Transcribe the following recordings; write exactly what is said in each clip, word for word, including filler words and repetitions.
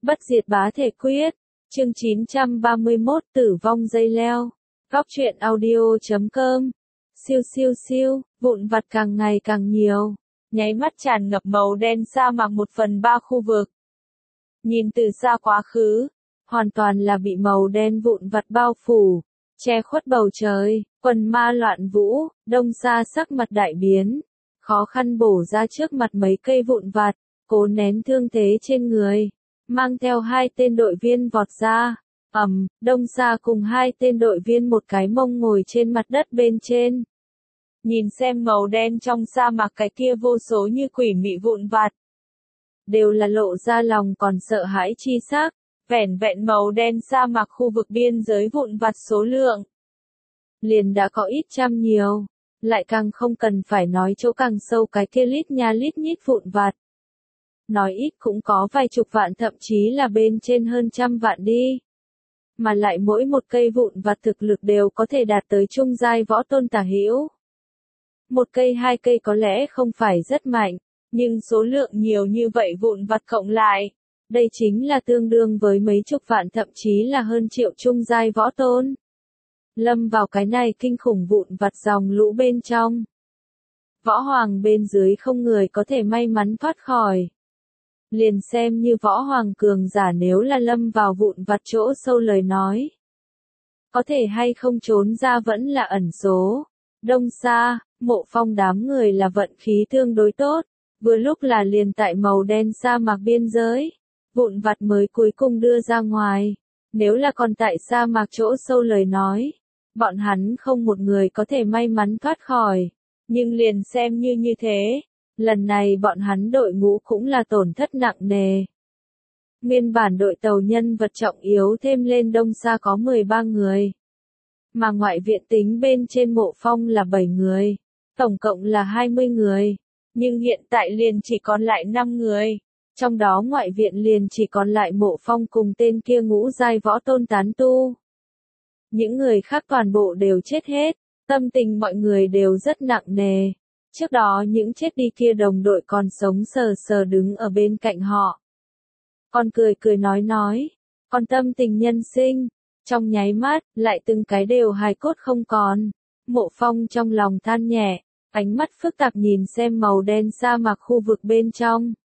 Bất diệt bá thể quyết, chương chín trăm ba mươi mốt tử vong dây leo, góc truyện audio chấm com, siêu siêu siêu, vụn vặt càng ngày càng nhiều, nháy mắt tràn ngập màu đen sa mạc một phần ba khu vực. Nhìn từ xa quá khứ, hoàn toàn là bị màu đen vụn vặt bao phủ, che khuất bầu trời, quần ma loạn vũ, đông xa sắc mặt đại biến, khó khăn bổ ra trước mặt mấy cây vụn vặt, cố nén thương thế trên người. Mang theo hai tên đội viên vọt ra, ầm, đông xa cùng hai tên đội viên một cái mông ngồi trên mặt đất bên trên. Nhìn xem màu đen trong sa mạc cái kia vô số như quỷ mị vụn vặt. Đều là lộ ra lòng còn sợ hãi chi sắc, vẻn vẹn màu đen sa mạc khu vực biên giới vụn vặt số lượng. Liền đã có ít trăm nhiều, lại càng không cần phải nói chỗ càng sâu cái kia lít nha lít nhít vụn vặt. Nói ít cũng có vài chục vạn thậm chí là bên trên hơn trăm vạn đi. Mà lại mỗi một cây vụn vặt thực lực đều có thể đạt tới trung giai võ tôn tả hữu. Một cây hai cây có lẽ không phải rất mạnh, nhưng số lượng nhiều như vậy vụn vặt cộng lại. Đây chính là tương đương với mấy chục vạn thậm chí là hơn triệu trung giai võ tôn. Lâm vào cái này kinh khủng vụn vặt dòng lũ bên trong. Võ hoàng bên dưới không người có thể may mắn thoát khỏi. Liền xem như võ hoàng cường giả nếu là lâm vào vụn vặt chỗ sâu lời nói. Có thể hay không trốn ra vẫn là ẩn số. Đông xa, Mộ Phong đám người là vận khí tương đối tốt, vừa lúc là liền tại màu đen sa mạc biên giới. Vụn vặt mới cuối cùng đưa ra ngoài. Nếu là còn tại sa mạc chỗ sâu lời nói, bọn hắn không một người có thể may mắn thoát khỏi. Nhưng liền xem như như thế. Lần này bọn hắn đội ngũ cũng là tổn thất nặng nề. Nguyên bản đội tàu nhân vật trọng yếu thêm lên đông xa có mười ba người. Mà ngoại viện tính bên trên Mộ Phong là bảy người. Tổng cộng là hai mươi người. Nhưng hiện tại liền chỉ còn lại năm người. Trong đó ngoại viện liền chỉ còn lại Mộ Phong cùng tên kia ngũ giai võ tôn tán tu. Những người khác toàn bộ đều chết hết. Tâm tình mọi người đều rất nặng nề. Trước đó những chết đi kia đồng đội còn sống sờ sờ đứng ở bên cạnh họ. Còn cười cười nói nói, còn tâm tình nhân sinh, trong nháy mắt, lại từng cái đều hài cốt không còn. Mộ Phong trong lòng than nhẹ, ánh mắt phức tạp nhìn xem màu đen sa mạc khu vực bên trong.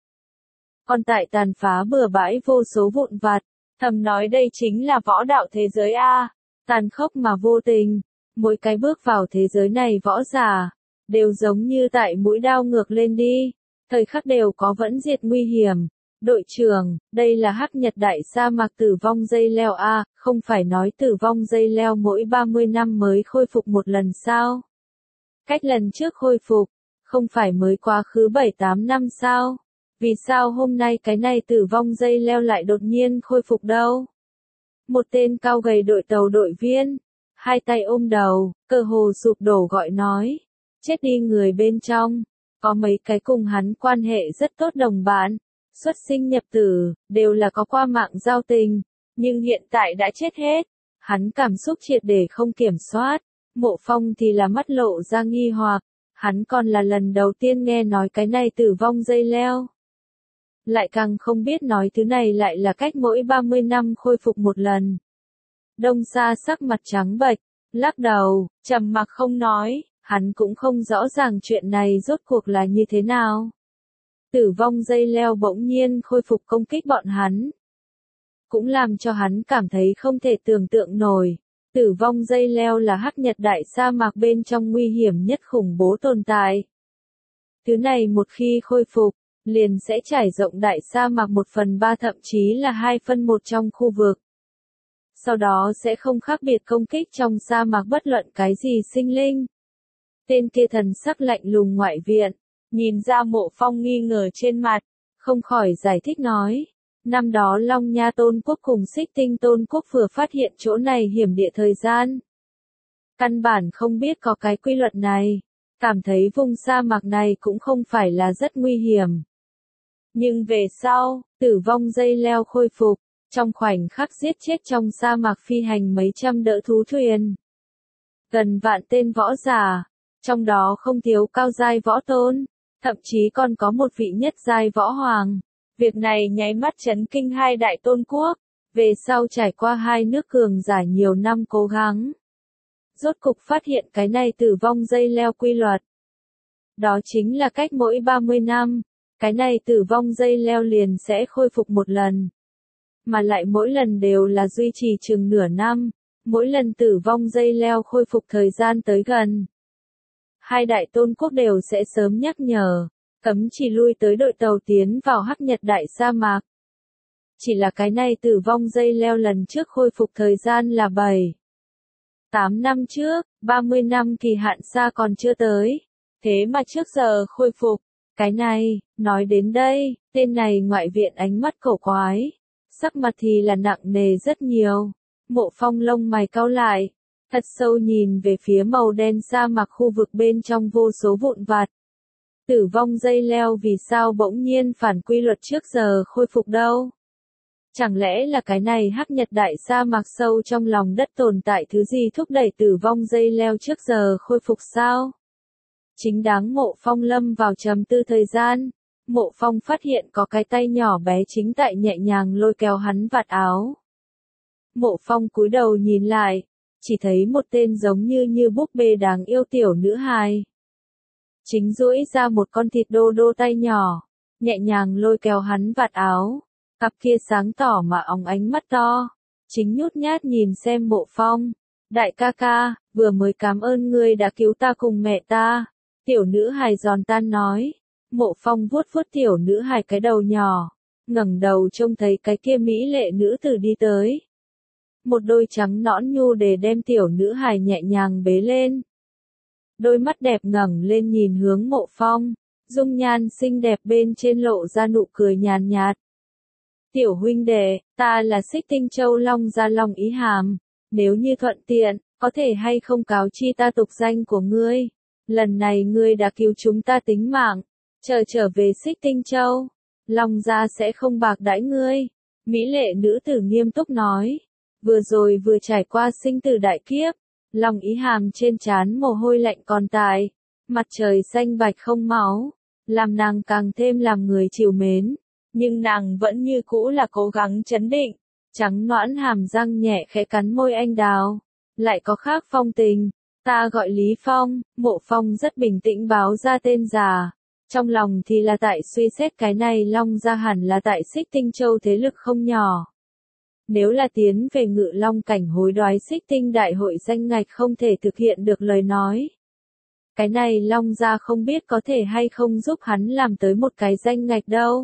Còn tại tàn phá bừa bãi vô số vụn vặt, thầm nói đây chính là võ đạo thế giới A, tàn khốc mà vô tình, mỗi cái bước vào thế giới này võ giả. Đều giống như tại mũi đao ngược lên đi, thời khắc đều có vẫn diệt nguy hiểm. Đội trưởng, đây là hắc nhật đại sa mạc tử vong dây leo A, không phải nói tử vong dây leo mỗi ba mươi năm mới khôi phục một lần sao? Cách lần trước khôi phục, không phải mới quá khứ bảy tám năm sao? Vì sao hôm nay cái này tử vong dây leo lại đột nhiên khôi phục đâu? Một tên cao gầy đội tàu đội viên, hai tay ôm đầu, cơ hồ sụp đổ gọi nói. Chết đi người bên trong, có mấy cái cùng hắn quan hệ rất tốt đồng bạn, xuất sinh nhập tử, đều là có qua mạng giao tình, nhưng hiện tại đã chết hết, hắn cảm xúc triệt để không kiểm soát, Mộ Phong thì là mắt lộ ra nghi hoặc, hắn còn là lần đầu tiên nghe nói cái này tử vong dây leo. Lại càng không biết nói thứ này lại là cách mỗi ba mươi năm khôi phục một lần. Đông xa sắc mặt trắng bệch, lắc đầu, trầm mặc không nói. Hắn cũng không rõ ràng chuyện này rốt cuộc là như thế nào. Tử vong dây leo bỗng nhiên khôi phục công kích bọn hắn. Cũng làm cho hắn cảm thấy không thể tưởng tượng nổi. Tử vong dây leo là hắc nhật đại sa mạc bên trong nguy hiểm nhất khủng bố tồn tại. Thứ này một khi khôi phục, liền sẽ trải rộng đại sa mạc một phần ba thậm chí là hai phân một trong khu vực. Sau đó sẽ không khác biệt công kích trong sa mạc bất luận cái gì sinh linh. Tên kia thần sắc lạnh lùng ngoại viện, nhìn ra Mộ Phong nghi ngờ trên mặt, không khỏi giải thích nói. Năm đó Long Nha Tôn Quốc cùng Xích Tinh Tôn Quốc vừa phát hiện chỗ này hiểm địa thời gian. Căn bản không biết có cái quy luật này, cảm thấy vùng sa mạc này cũng không phải là rất nguy hiểm. Nhưng về sau, tử vong dây leo khôi phục, trong khoảnh khắc giết chết trong sa mạc phi hành mấy trăm đỡ thú thuyền. Gần vạn tên võ giả. Trong đó không thiếu cao giai võ tôn, thậm chí còn có một vị nhất giai võ hoàng. Việc này nháy mắt chấn kinh hai đại tôn quốc, về sau trải qua hai nước cường giả nhiều năm cố gắng. Rốt cục phát hiện cái này tử vong dây leo quy luật. Đó chính là cách mỗi ba mươi năm, cái này tử vong dây leo liền sẽ khôi phục một lần. Mà lại mỗi lần đều là duy trì chừng nửa năm, mỗi lần tử vong dây leo khôi phục thời gian tới gần. Hai đại tôn quốc đều sẽ sớm nhắc nhở, cấm chỉ lui tới đội tàu tiến vào Hắc Nhật Đại sa mạc. Chỉ là cái này tử vong dây leo lần trước khôi phục thời gian là bảy, tám năm trước, ba mươi năm kỳ hạn xa còn chưa tới. Thế mà trước giờ khôi phục, cái này, nói đến đây, tên này ngoại viện ánh mắt cổ quái, sắc mặt thì là nặng nề rất nhiều. Mộ Phong lông mày cau lại, thật sâu nhìn về phía màu đen sa mạc khu vực bên trong vô số vụn vặt. Tử vong dây leo vì sao bỗng nhiên phản quy luật trước giờ khôi phục đâu? Chẳng lẽ là cái này Hắc Nhật Đại sa mạc sâu trong lòng đất tồn tại thứ gì thúc đẩy tử vong dây leo trước giờ khôi phục sao? Chính đáng Mộ Phong lâm vào trầm tư thời gian, Mộ Phong phát hiện có cái tay nhỏ bé chính tại nhẹ nhàng lôi kéo hắn vạt áo. Mộ Phong cúi đầu nhìn lại, chỉ thấy một tên giống như như búp bê đáng yêu tiểu nữ hài. Chính duỗi ra một con thịt đô đô tay nhỏ, nhẹ nhàng lôi kéo hắn vạt áo, cặp kia sáng tỏ mà óng ánh mắt to, chính nhút nhát nhìn xem Mộ Phong. Đại ca ca, vừa mới cảm ơn ngươi đã cứu ta cùng mẹ ta. Tiểu nữ hài giòn tan nói. Mộ Phong vuốt vuốt tiểu nữ hài cái đầu nhỏ, ngẩng đầu trông thấy cái kia mỹ lệ nữ tử đi tới. Một đôi trắng nõn nhu để đem tiểu nữ hài nhẹ nhàng bế lên. Đôi mắt đẹp ngẩng lên nhìn hướng Mộ Phong, dung nhan xinh đẹp bên trên lộ ra nụ cười nhàn nhạt. Tiểu huynh đệ, ta là Xích Tinh Châu Long Gia Long Ý Hàm, nếu như thuận tiện, có thể hay không cáo chi ta tục danh của ngươi. Lần này ngươi đã cứu chúng ta tính mạng, chờ trở về Xích Tinh Châu, Long Gia sẽ không bạc đãi ngươi. Mỹ lệ nữ tử nghiêm túc nói, vừa rồi vừa trải qua sinh tử đại kiếp, Long Ý Hàm trên trán mồ hôi lạnh còn tại, mặt trời xanh bạch không máu, làm nàng càng thêm làm người trìu mến, nhưng nàng vẫn như cũ là cố gắng trấn định, trắng nõn hàm răng nhẹ khẽ cắn môi anh đào, lại có khác phong tình. Ta gọi Lý Phong. Mộ Phong rất bình tĩnh báo ra tên già, trong lòng thì là tại suy xét cái này Long Gia hẳn là tại Xích Tinh Châu thế lực không nhỏ. Nếu là tiến về Ngự Long cảnh hối đoái Xích Tinh đại hội danh ngạch không thể thực hiện được lời nói. Cái này Long Gia không biết có thể hay không giúp hắn làm tới một cái danh ngạch đâu.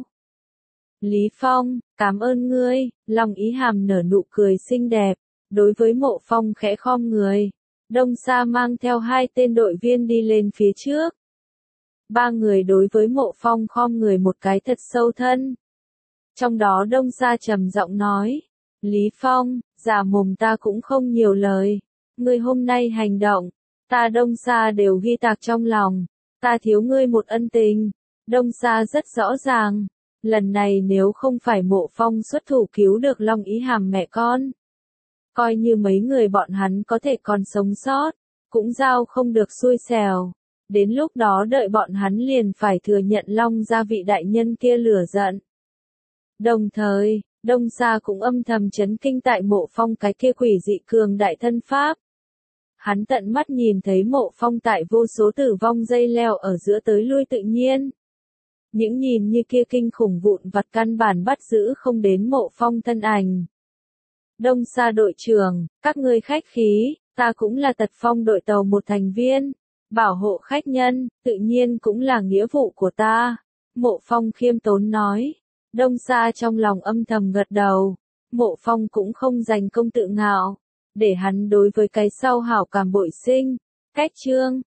Lý Phong, cảm ơn ngươi. Long Ý Hàm nở nụ cười xinh đẹp, đối với Mộ Phong khẽ khom người. Đông Sa mang theo hai tên đội viên đi lên phía trước. Ba người đối với Mộ Phong khom người một cái thật sâu thân. Trong đó Đông Sa trầm giọng nói, Lý Phong, giả mồm ta cũng không nhiều lời. Ngươi hôm nay hành động, ta Đông Sa đều ghi tạc trong lòng. Ta thiếu ngươi một ân tình. Đông Sa rất rõ ràng, lần này nếu không phải Mộ Phong xuất thủ cứu được Long Ý Hàm mẹ con, coi như mấy người bọn hắn có thể còn sống sót, cũng giao không được xui xẻo. Đến lúc đó đợi bọn hắn liền phải thừa nhận Long Gia vị đại nhân kia lửa giận. Đồng thời, Đông Sa cũng âm thầm chấn kinh tại Mộ Phong cái kia quỷ dị cường đại thân pháp. Hắn tận mắt nhìn thấy Mộ Phong tại vô số tử vong dây leo ở giữa tới lui tự nhiên. Những nhìn như kia kinh khủng vụn vặt căn bản bắt giữ không đến Mộ Phong thân ảnh. Đông Sa đội trưởng, các ngươi khách khí, ta cũng là Tật Phong đội tàu một thành viên, bảo hộ khách nhân, tự nhiên cũng là nghĩa vụ của ta. Mộ Phong khiêm tốn nói. Đông Sa trong lòng âm thầm gật đầu. Mộ Phong cũng không dành công tự ngạo, để hắn đối với cái sau hảo cảm bội sinh. Cách chương